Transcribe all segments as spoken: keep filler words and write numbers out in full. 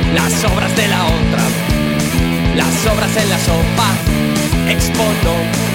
las obras de la otra, las obras en la sopa, expondo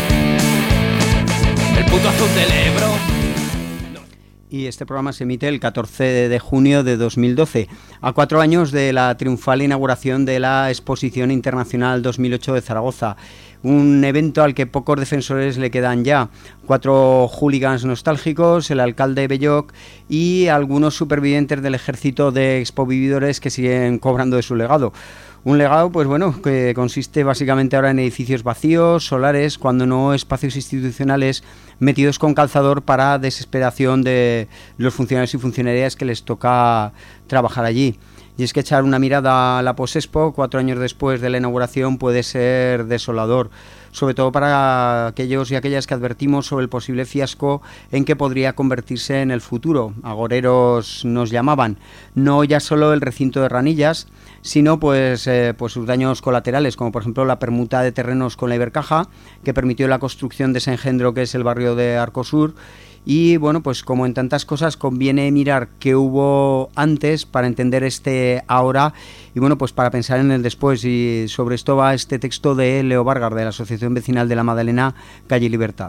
el puto azul del Ebro. Y este programa se emite el catorce de junio de dos mil doce, a cuatro años de la triunfal inauguración de la Exposición Internacional dos mil ocho de Zaragoza. Un evento al que pocos defensores le quedan ya. Cuatro hooligans nostálgicos, el alcalde Belloc y algunos supervivientes del ejército de expovividores que siguen cobrando de su legado. Un legado, pues bueno, que consiste básicamente ahora en edificios vacíos, solares, cuando no espacios institucionales metidos con calzador para desesperación de los funcionarios y funcionarias que les toca trabajar allí. Y es que echar una mirada a la Posexpo cuatro años después de la inauguración puede ser desolador, sobre todo para aquellos y aquellas que advertimos sobre el posible fiasco en que podría convertirse en el futuro. Agoreros nos llamaban, no ya solo el recinto de Ranillas, sino pues, eh, pues sus daños colaterales, como por ejemplo la permuta de terrenos con la Ibercaja, que permitió la construcción de ese engendro que es el barrio de Arcosur. Y bueno, pues como en tantas cosas conviene mirar qué hubo antes para entender este ahora y bueno, pues para pensar en el después. Y sobre esto va este texto de Leo Vargas, de la Asociación Vecinal de la Madalena, Calle Libertad.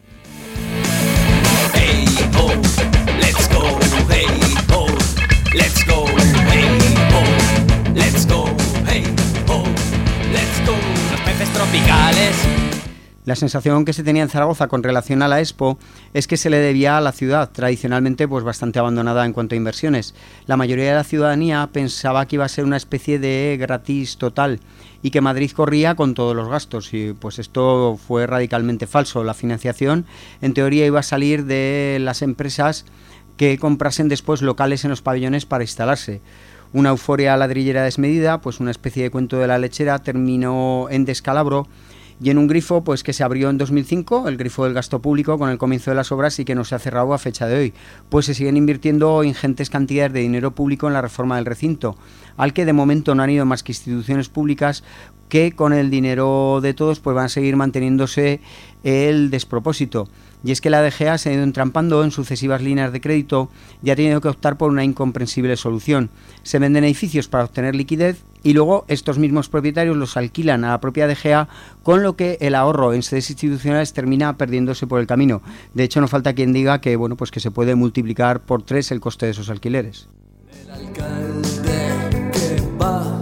Hey, oh, let's go, hey, oh, let's go, hey, oh, let's go, hey, oh, let's go. Los peces tropicales. La sensación que se tenía en Zaragoza con relación a la Expo es que se le debía a la ciudad, tradicionalmente pues bastante abandonada en cuanto a inversiones. La mayoría de la ciudadanía pensaba que iba a ser una especie de gratis total y que Madrid corría con todos los gastos, y pues esto fue radicalmente falso. La financiación en teoría iba a salir de las empresas que comprasen después locales en los pabellones para instalarse. Una euforia ladrillera desmedida, pues una especie de cuento de la lechera, terminó en descalabro y en un grifo pues que se abrió en dos mil cinco, el grifo del gasto público, con el comienzo de las obras, y que no se ha cerrado a fecha de hoy, pues se siguen invirtiendo ingentes cantidades de dinero público en la reforma del recinto, al que de momento no han ido más que instituciones públicas que con el dinero de todos pues van a seguir manteniéndose el despropósito. Y es que la D G A se ha ido entrampando en sucesivas líneas de crédito y ha tenido que optar por una incomprensible solución. Se venden edificios para obtener liquidez y luego estos mismos propietarios los alquilan a la propia D G A, con lo que el ahorro en sedes institucionales termina perdiéndose por el camino. De hecho, no falta quien diga que bueno, pues que se puede multiplicar por tres el coste de esos alquileres. El alcalde que va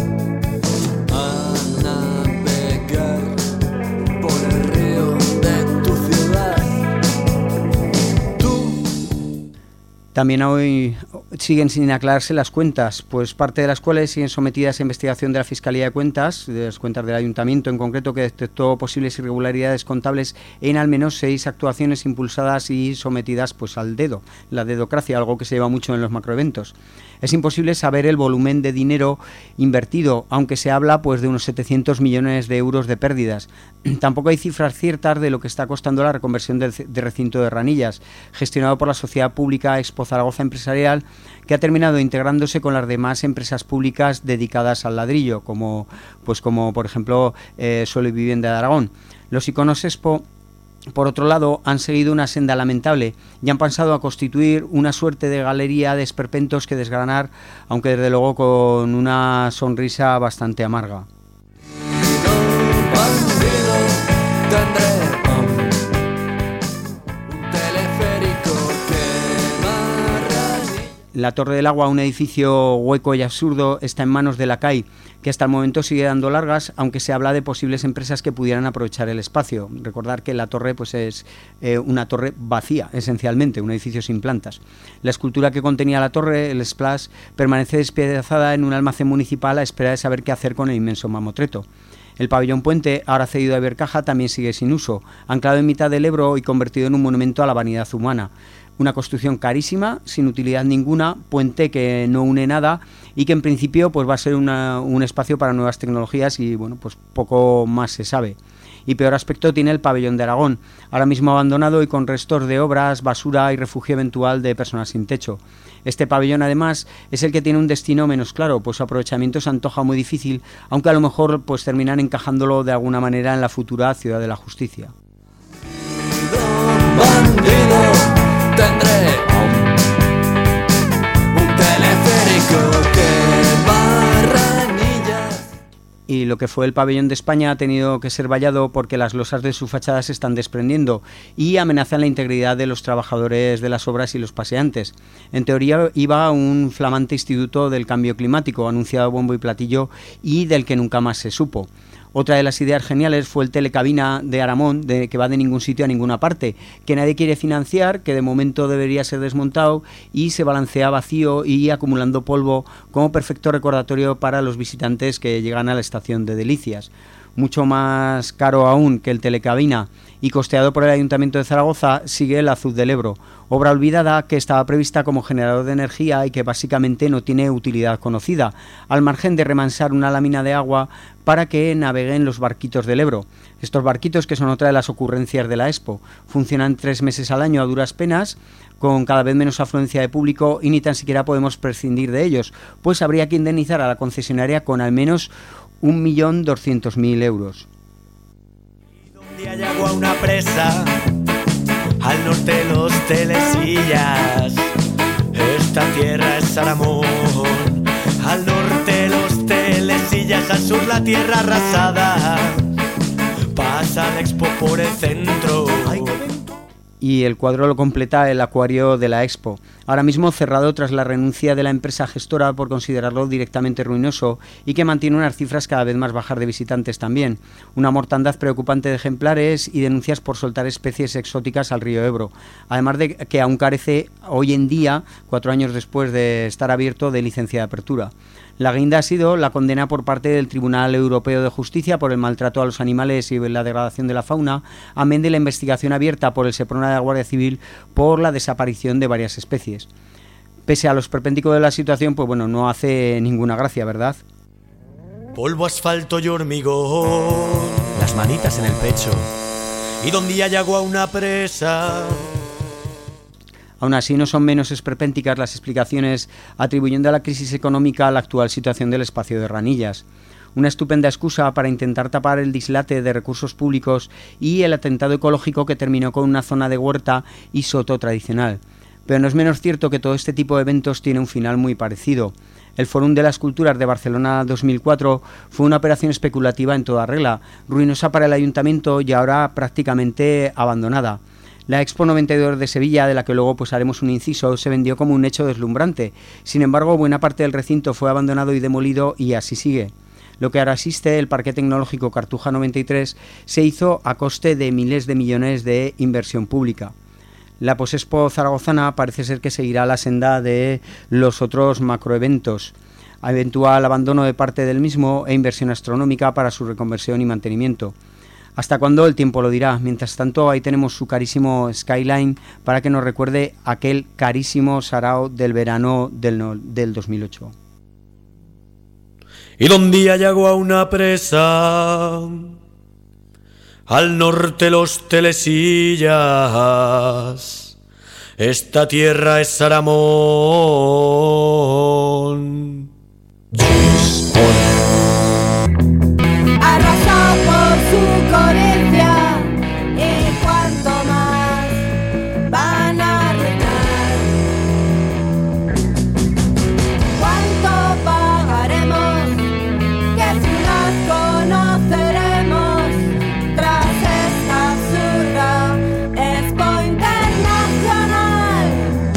a navegar por el río de tu ciudad. Tú. También hoy siguen sin aclararse las cuentas, pues parte de las cuales siguen sometidas a investigación de la Fiscalía de Cuentas, de las cuentas del Ayuntamiento en concreto, que detectó posibles irregularidades contables en al menos seis actuaciones impulsadas y sometidas pues al dedo, la dedocracia, algo que se lleva mucho en los macroeventos. Es imposible saber el volumen de dinero invertido, aunque se habla pues de unos setecientos millones de euros de pérdidas. Tampoco hay cifras ciertas de lo que está costando la reconversión del de recinto de Ranillas, gestionado por la Sociedad Pública Expo Zaragoza Empresarial, que ha terminado integrándose con las demás empresas públicas dedicadas al ladrillo, como pues como por ejemplo eh, Suelo y Vivienda de Aragón. Los iconos Expo, por otro lado, han seguido una senda lamentable y han pasado a constituir una suerte de galería de esperpentos que desgranar, aunque desde luego con una sonrisa bastante amarga. La Torre del Agua, un edificio hueco y absurdo, está en manos de la C A I, que hasta el momento sigue dando largas, aunque se habla de posibles empresas que pudieran aprovechar el espacio. Recordar que la torre pues es eh, una torre vacía, esencialmente, un edificio sin plantas. La escultura que contenía la torre, el Splash, permanece despedazada en un almacén municipal a espera de saber qué hacer con el inmenso mamotreto. El pabellón puente, ahora cedido a Ibercaja, también sigue sin uso, anclado en mitad del Ebro y convertido en un monumento a la vanidad humana. Una construcción carísima, sin utilidad ninguna, puente que no une nada y que en principio pues va a ser una, un espacio para nuevas tecnologías y bueno, pues poco más se sabe. Y peor aspecto tiene el pabellón de Aragón, ahora mismo abandonado y con restos de obras, basura y refugio eventual de personas sin techo. Este pabellón además es el que tiene un destino menos claro, pues su aprovechamiento se antoja muy difícil, aunque a lo mejor pues terminan encajándolo de alguna manera en la futura Ciudad de la Justicia. Bandido, tendré un teleférico que barra y lo que fue el pabellón de España ha tenido que ser vallado porque las losas de su fachada se están desprendiendo y amenazan la integridad de los trabajadores de las obras y los paseantes. En teoría iba un flamante instituto del cambio climático, anunciado a bombo y platillo y del que nunca más se supo. Otra de las ideas geniales fue el telecabina de Aramón, de, que va de ningún sitio a ninguna parte, que nadie quiere financiar, que de momento debería ser desmontado y se balancea vacío y acumulando polvo como perfecto recordatorio para los visitantes que llegan a la estación de Delicias. Mucho más caro aún que el telecabina y costeado por el Ayuntamiento de Zaragoza sigue el Azud del Ebro, obra olvidada que estaba prevista como generador de energía y que básicamente no tiene utilidad conocida, al margen de remansar una lámina de agua para que naveguen los barquitos del Ebro. Estos barquitos, que son otra de las ocurrencias de la Expo, funcionan tres meses al año a duras penas, con cada vez menos afluencia de público y ni tan siquiera podemos prescindir de ellos, pues habría que indemnizar a la concesionaria con al menos un millón doscientos mil euros. Donde hay agua una presa, al norte los Telesillas, esta tierra es Aramón, al norte los Telesillas, al sur la tierra arrasada, pasa la Expo por el centro. Y el cuadro lo completa el acuario de la Expo, ahora mismo cerrado tras la renuncia de la empresa gestora por considerarlo directamente ruinoso y que mantiene unas cifras cada vez más bajas de visitantes también, una mortandad preocupante de ejemplares y denuncias por soltar especies exóticas al río Ebro, además de que aún carece hoy en día, cuatro años después de estar abierto, de licencia de apertura. La guinda ha sido la condena por parte del Tribunal Europeo de Justicia por el maltrato a los animales y la degradación de la fauna, amén de la investigación abierta por el Seprona de la Guardia Civil por la desaparición de varias especies. Pese a los perpénticos de la situación, pues bueno, no hace ninguna gracia, ¿verdad? Polvo, asfalto y hormigón, las manitas en el pecho, y donde hay agua una presa. Aún así, no son menos esperpénticas las explicaciones atribuyendo a la crisis económica la actual situación del espacio de Ranillas. Una estupenda excusa para intentar tapar el dislate de recursos públicos y el atentado ecológico que terminó con una zona de huerta y soto tradicional. Pero no es menos cierto que todo este tipo de eventos tiene un final muy parecido. El Fórum de las Culturas de Barcelona dos mil cuatro fue una operación especulativa en toda regla, ruinosa para el ayuntamiento y ahora prácticamente abandonada. La Expo noventa y dos de Sevilla, de la que luego pues haremos un inciso, se vendió como un hecho deslumbrante. Sin embargo, buena parte del recinto fue abandonado y demolido y así sigue. Lo que ahora existe, el Parque Tecnológico Cartuja noventa y tres, se hizo a coste de miles de millones de inversión pública. La Posexpo zaragozana parece ser que seguirá la senda de los otros macroeventos, eventual abandono de parte del mismo e inversión astronómica para su reconversión y mantenimiento. ¿Hasta cuándo? El tiempo lo dirá. Mientras tanto, ahí tenemos su carísimo Skyline para que nos recuerde aquel carísimo sarao del verano del, no, del dos mil ocho. Y donde hay agua una presa, al norte los Telesillas, esta tierra es Aramón. Arrasado por su coherencia, y cuanto más van a reinar. ¿Cuánto pagaremos? Que si las conoceremos tras esta absurda Expo Internacional.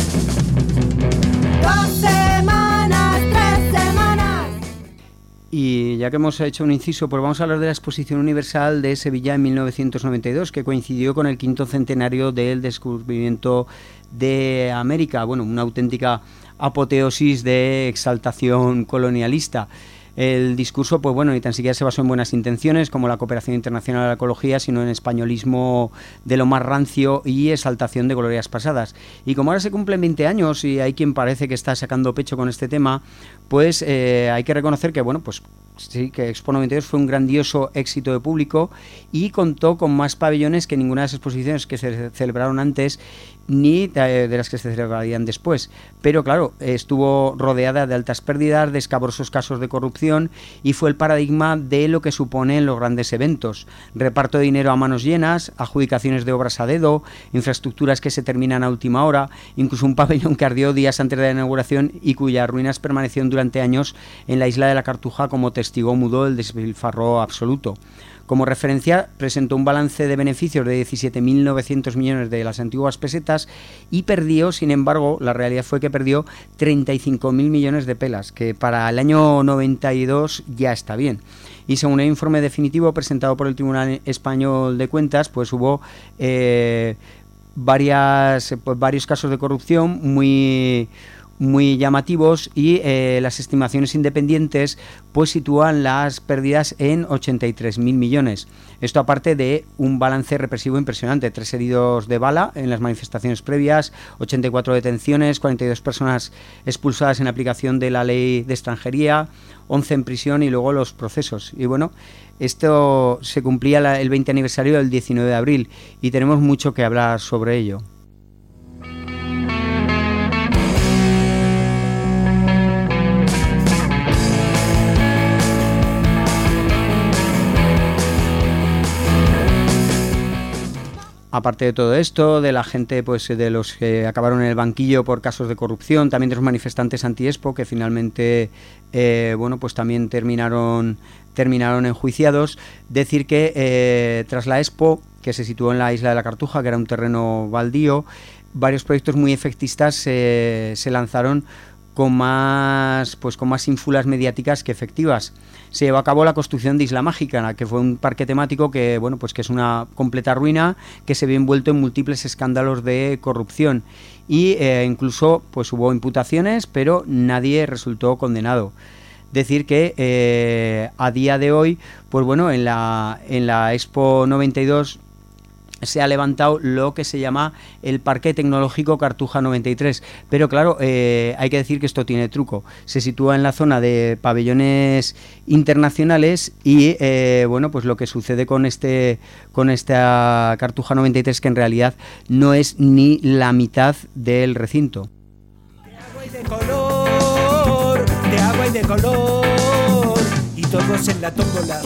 Dos semanas, tres semanas. Y ya que hemos hecho un inciso, pues vamos a hablar de la Exposición Universal de Sevilla en mil novecientos noventa y dos, que coincidió con el quinto centenario del descubrimiento de América. Bueno, una auténtica apoteosis de exaltación colonialista. El discurso, pues bueno, ni tan siquiera se basó en buenas intenciones, como la cooperación internacional a la ecología, sino en españolismo de lo más rancio y exaltación de glorias pasadas. Y como ahora se cumplen veinte años y hay quien parece que está sacando pecho con este tema, pues eh, hay que reconocer que, bueno, pues sí, que Expo noventa y dos fue un grandioso éxito de público y contó con más pabellones que ninguna de las exposiciones que se celebraron antes ni de, de las que se celebrarían después. Pero claro, estuvo rodeada de altas pérdidas, de escabrosos casos de corrupción y fue el paradigma de lo que suponen los grandes eventos. Reparto de dinero a manos llenas, adjudicaciones de obras a dedo, infraestructuras que se terminan a última hora, incluso un pabellón que ardió días antes de la inauguración y cuyas ruinas permanecieron durante años en la isla de la Cartuja como testigo mudo del despilfarro absoluto. Como referencia, presentó un balance de beneficios de diecisiete mil novecientos millones de las antiguas pesetas y perdió, sin embargo, la realidad fue que perdió treinta y cinco mil millones de pelas, que para el año noventa y dos ya está bien. Y según el informe definitivo presentado por el Tribunal Español de Cuentas, pues hubo eh, varias, pues, varios casos de corrupción muy... muy llamativos y eh, las estimaciones independientes pues sitúan las pérdidas en ochenta y tres mil millones. Esto aparte de un balance represivo impresionante, tres heridos de bala en las manifestaciones previas, ochenta y cuatro detenciones, cuarenta y dos personas expulsadas en aplicación de la ley de extranjería, once en prisión y luego los procesos. Y bueno, esto se cumplía la, el veinte aniversario del diecinueve de abril y tenemos mucho que hablar sobre ello. Aparte de todo esto, de la gente, pues de los que acabaron en el banquillo por casos de corrupción, también de los manifestantes anti-Expo, que finalmente, eh, bueno, pues también terminaron, terminaron enjuiciados. Decir que eh, tras la Expo, que se situó en la isla de la Cartuja, que era un terreno baldío, varios proyectos muy efectistas eh, se lanzaron con más, pues con más ínfulas mediáticas que efectivas. Se llevó a cabo la construcción de Isla Mágica, que fue un parque temático que, bueno, pues que es una completa ruina, que se vio envuelto en múltiples escándalos de corrupción y eh, incluso pues hubo imputaciones, pero nadie resultó condenado. Decir que eh, a día de hoy, pues bueno, en la en la Expo noventa y dos se ha levantado lo que se llama el Parque Tecnológico Cartuja noventa y tres, pero claro, eh, hay que decir que esto tiene truco. Se sitúa en la zona de pabellones internacionales y eh, bueno, pues lo que sucede con este con esta Cartuja noventa y tres, que en realidad no es ni la mitad del recinto. De agua y de color, de agua y de color, y todos en la tómbola.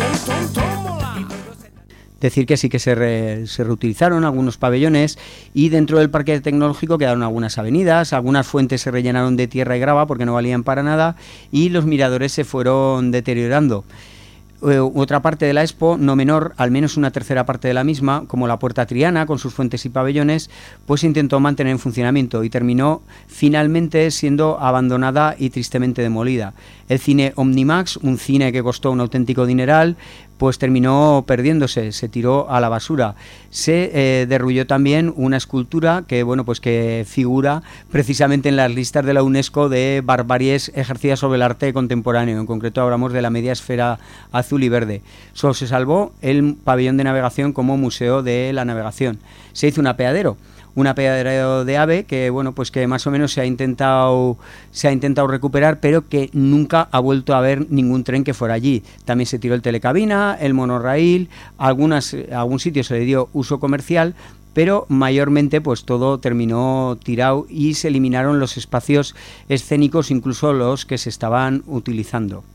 Decir que sí que se, re, se reutilizaron algunos pabellones y dentro del parque tecnológico quedaron algunas avenidas, algunas fuentes se rellenaron de tierra y grava porque no valían para nada y los miradores se fueron deteriorando. Eh, otra parte de la Expo, no menor, al menos una tercera parte de la misma, como la Puerta Triana con sus fuentes y pabellones, pues se intentó mantener en funcionamiento y terminó finalmente siendo abandonada y tristemente demolida. El cine Omnimax, un cine que costó un auténtico dineral, pues terminó perdiéndose, se tiró a la basura. Se eh, derrulló también una escultura que, bueno, pues que figura precisamente en las listas de la UNESCO de barbaries ejercidas sobre el arte contemporáneo. En concreto hablamos de la media esfera azul y verde. Solo se salvó el pabellón de navegación como museo de la navegación. Se hizo un apeadero. Un apeadero de AVE que, bueno, pues que más o menos se ha intentado se ha intentado recuperar, pero que nunca ha vuelto a haber ningún tren que fuera allí. También se tiró el telecabina, el monorraíl, algunas a algún sitio se le dio uso comercial, pero mayormente pues todo terminó tirado y se eliminaron los espacios escénicos, incluso los que se estaban utilizando.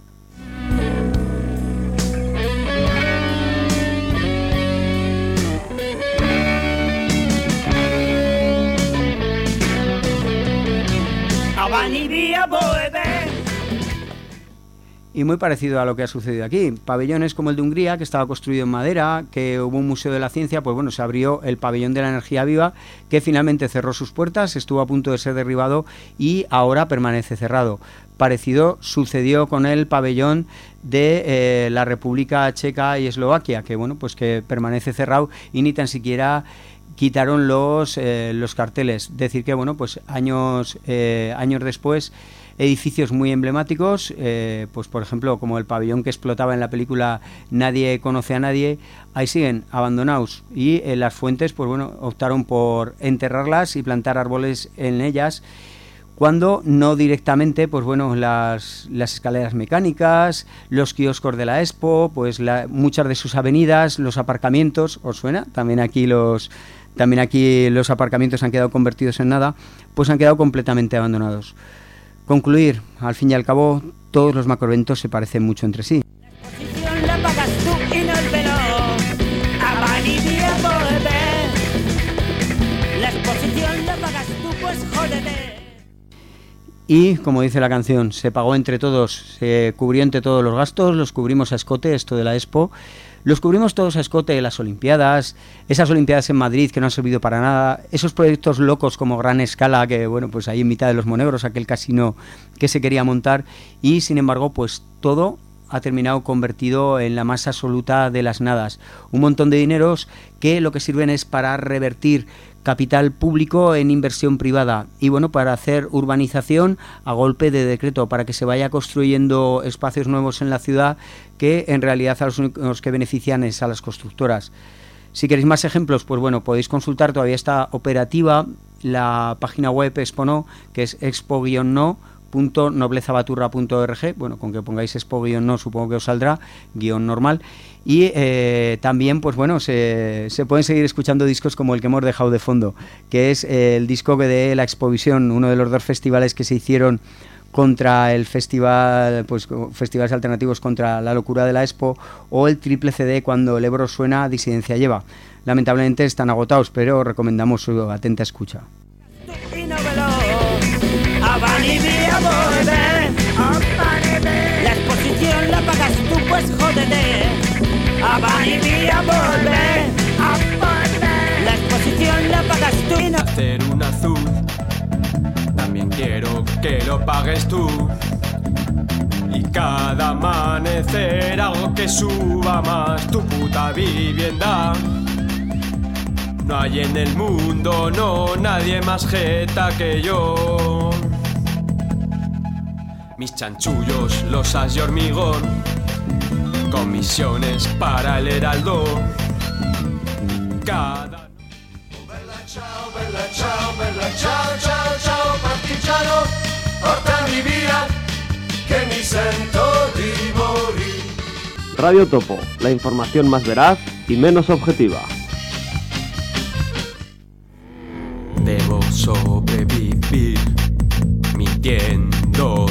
Y muy parecido a lo que ha sucedido aquí. Pabellones como el de Hungría, que estaba construido en madera, que hubo un museo de la ciencia, pues bueno, se abrió el pabellón de la energía viva, que finalmente cerró sus puertas, estuvo a punto de ser derribado y ahora permanece cerrado. Parecido sucedió con el pabellón de eh, la República Checa y Eslovaquia, que bueno, pues que permanece cerrado y ni tan siquiera quitaron los eh, los carteles. Decir que bueno, pues años eh, años después, edificios muy emblemáticos, eh, pues por ejemplo como el pabellón que explotaba en la película Nadie conoce a nadie, ahí siguen abandonados y eh, las fuentes pues bueno optaron por enterrarlas y plantar árboles en ellas, cuando no directamente, pues bueno, las, las escaleras mecánicas, los kioscos de la Expo, pues la, muchas de sus avenidas, los aparcamientos, ¿os suena? También aquí los también aquí los aparcamientos han quedado convertidos en nada, pues han quedado completamente abandonados. Concluir, al fin y al cabo, todos los macroeventos se parecen mucho entre sí. La pagas tú y no el velo. A Validia volver. La exposición la pagas tú, pues jódete. Y, como dice la canción, se pagó entre todos, se cubrió entre todos los gastos, los cubrimos a escote, esto de la Expo. Los cubrimos todos a escote, las Olimpiadas, esas Olimpiadas en Madrid que no han servido para nada, esos proyectos locos como Gran Escala, que bueno, pues ahí en mitad de los Monegros, aquel casino que se quería montar, y sin embargo, pues todo ha terminado convertido en la más absoluta de las nadas. Un montón de dineros que lo que sirven es para revertir capital público en inversión privada y bueno, para hacer urbanización a golpe de decreto, para que se vaya construyendo espacios nuevos en la ciudad que en realidad a los únicos que benefician es a las constructoras. Si queréis más ejemplos, pues bueno, podéis consultar, todavía está operativa la página web Expo-No, que es expo guion no punto noblezabaturra punto org. Bueno, con que pongáis expo-no supongo que os saldrá, guión normal. Y eh, también, pues bueno, se, se pueden seguir escuchando discos como el que hemos dejado de fondo, que es eh, el disco de la Expovisión, uno de los dos festivales que se hicieron contra el festival, pues festivales alternativos contra la locura de la Expo, o el triple C D Cuando el Ebro suena, Disidencia lleva. Lamentablemente están agotados, pero recomendamos su atenta escucha. A Validia volver. La exposición la pagas tú, pues jódete. A Validia volver. La exposición la pagas tú y no... Hacer un azul, también quiero que lo pagues tú. Y cada amanecer algo que suba más tu puta vivienda. No hay en el mundo, no, nadie más jeta que yo. Mis chanchullos, losas y hormigón, comisiones para el heraldo. Cada... Bella ciao, bella ciao, bella ciao, ciao, ciao, partigiano, portami via, che mi sento di morir. Radio Topo, la información más veraz y menos objetiva. Debo sobrevivir mintiendo